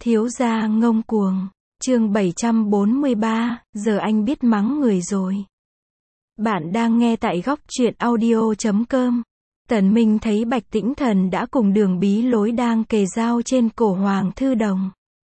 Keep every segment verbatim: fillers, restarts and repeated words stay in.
Thiếu gia ngông cuồng. Chương bảy trăm bốn mươi ba, giờ anh biết mắng người rồi. Bạn đang nghe tại góc truyện audio chấm com. Tần Minh thấy Bạch Tĩnh Thần đã cùng Đường Bí Lối đang kề dao trên cổ Hoàng Thư Đồng.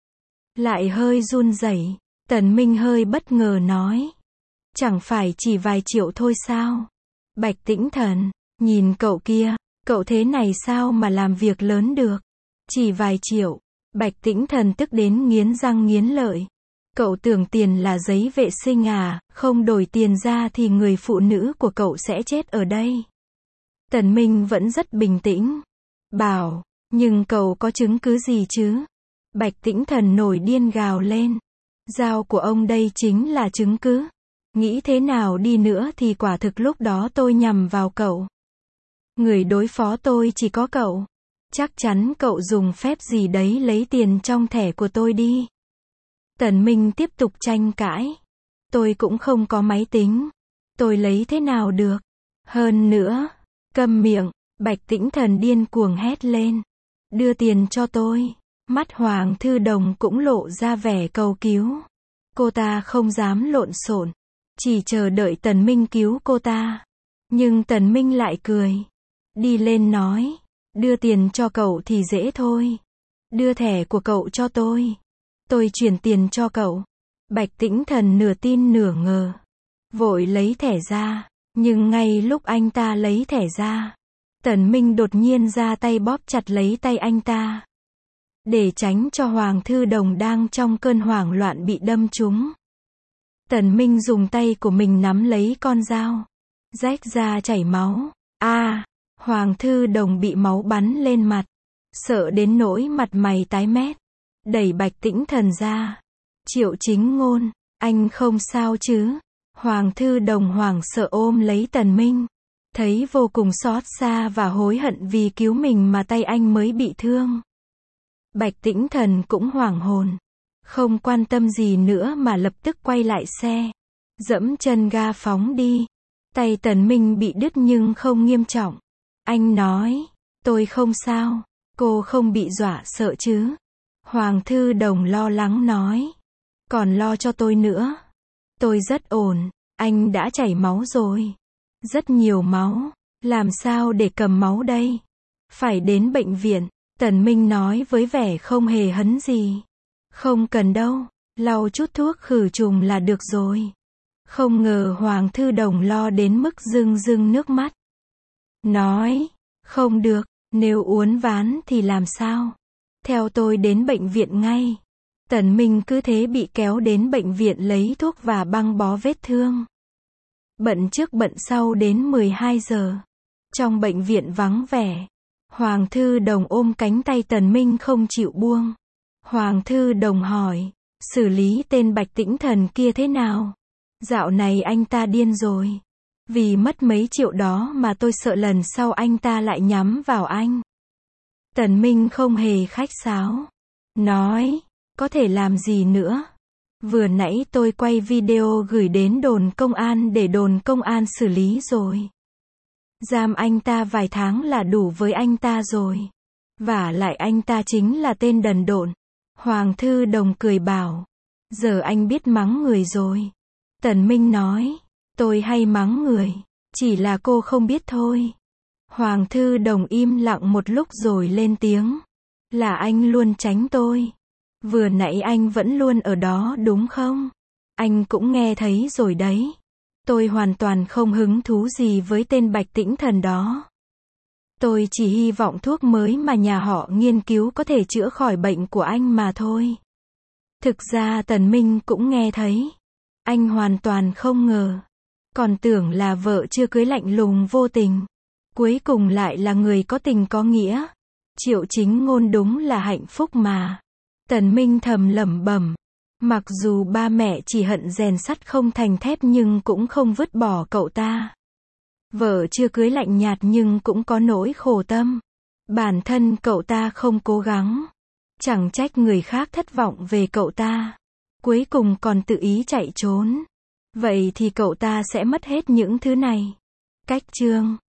Lại hơi run rẩy, Tần Minh hơi bất ngờ nói. Chẳng phải chỉ vài triệu thôi sao? Bạch Tĩnh Thần, nhìn cậu kia, cậu thế này sao mà làm việc lớn được? Chỉ vài triệu. Bạch Tĩnh Thần tức đến nghiến răng nghiến lợi. Cậu tưởng tiền là giấy vệ sinh à, không đổi tiền ra thì người phụ nữ của cậu sẽ chết ở đây. Tần Minh vẫn rất bình tĩnh. Bảo, nhưng cậu có chứng cứ gì chứ? Bạch Tĩnh Thần nổi điên gào lên. Dao của ông đây chính là chứng cứ. Nghĩ thế nào đi nữa thì quả thực lúc đó tôi nhằm vào cậu. Người đối phó tôi chỉ có cậu. Chắc chắn cậu dùng phép gì đấy lấy tiền trong thẻ của tôi đi. Tần Minh tiếp tục tranh cãi. Tôi cũng không có máy tính. Tôi lấy thế nào được? Hơn nữa, câm miệng, Bạch Tĩnh Thần điên cuồng hét lên. Đưa tiền cho tôi. Mắt Hoàng Thư Đồng cũng lộ ra vẻ cầu cứu. Cô ta không dám lộn xộn, chỉ chờ đợi Tần Minh cứu cô ta. Nhưng Tần Minh lại cười. Đi lên nói. Đưa tiền cho cậu thì dễ thôi. Đưa thẻ của cậu cho tôi. Tôi chuyển tiền cho cậu. Bạch Tĩnh Thần nửa tin nửa ngờ. Vội lấy thẻ ra. Nhưng ngay lúc anh ta lấy thẻ ra, Tần Minh đột nhiên ra tay bóp chặt lấy tay anh ta. Để tránh cho Hoàng Thư Đồng đang trong cơn hoảng loạn bị đâm trúng. Tần Minh dùng tay của mình nắm lấy con dao. Rách ra chảy máu. A, à, Hoàng Thư Đồng bị máu bắn lên mặt. Sợ đến nỗi mặt mày tái mét. Đẩy Bạch Tĩnh Thần ra. Triệu Chính Ngôn, anh không sao chứ? Hoàng Thư Đồng hoảng sợ ôm lấy Tần Minh. Thấy vô cùng xót xa và hối hận vì cứu mình mà tay anh mới bị thương. Bạch Tĩnh Thần cũng hoảng hồn. Không quan tâm gì nữa mà lập tức quay lại xe. Dẫm chân ga phóng đi. Tay Tần Minh bị đứt nhưng không nghiêm trọng. Anh nói, tôi không sao, cô không bị dọa sợ chứ? Hoàng Thư Đồng lo lắng nói. Còn lo cho tôi nữa. Tôi rất ổn, anh đã chảy máu rồi. Rất nhiều máu, làm sao để cầm máu đây? Phải đến bệnh viện, Tần Minh nói với vẻ không hề hấn gì. Không cần đâu, lau chút thuốc khử trùng là được rồi. Không ngờ Hoàng Thư Đồng lo đến mức rưng rưng nước mắt. Nói, không được, nếu uốn ván thì làm sao? Theo tôi đến bệnh viện ngay. Tần Minh cứ thế bị kéo đến bệnh viện lấy thuốc và băng bó vết thương. Bận trước bận sau đến mười hai giờ. Trong bệnh viện vắng vẻ. Hoàng Thư Đồng ôm cánh tay Tần Minh không chịu buông. Hoàng Thư Đồng hỏi, xử lý tên Bạch Tĩnh Thần kia thế nào? Dạo này anh ta điên rồi. Vì mất mấy triệu đó mà tôi sợ lần sau anh ta lại nhắm vào anh. Tần Minh không hề khách sáo. Nói, có thể làm gì nữa? Vừa nãy tôi quay video gửi đến đồn công an để đồn công an xử lý rồi. Giam anh ta vài tháng là đủ với anh ta rồi. Vả lại anh ta chính là tên đần độn. Hoàng Thư Đồng cười bảo. Giờ anh biết mắng người rồi. Tần Minh nói. Tôi hay mắng người. Chỉ là cô không biết thôi. Hoàng Thư Đồng im lặng một lúc rồi lên tiếng. Là anh luôn tránh tôi. Vừa nãy anh vẫn luôn ở đó đúng không? Anh cũng nghe thấy rồi đấy. Tôi hoàn toàn không hứng thú gì với tên Bạch Tĩnh Thần đó. Tôi chỉ hy vọng thuốc mới mà nhà họ nghiên cứu có thể chữa khỏi bệnh của anh mà thôi. Thực ra Tần Minh cũng nghe thấy. Anh hoàn toàn không ngờ. Còn tưởng là vợ chưa cưới lạnh lùng vô tình. Cuối cùng lại là người có tình có nghĩa. Triệu Chính Ngôn đúng là hạnh phúc mà. Tần Minh thầm lẩm bẩm. Mặc dù ba mẹ chỉ hận rèn sắt không thành thép nhưng cũng không vứt bỏ cậu ta. Vợ chưa cưới lạnh nhạt nhưng cũng có nỗi khổ tâm. Bản thân cậu ta không cố gắng. Chẳng trách người khác thất vọng về cậu ta. Cuối cùng còn tự ý chạy trốn. Vậy thì cậu ta sẽ mất hết những thứ này. Cách chương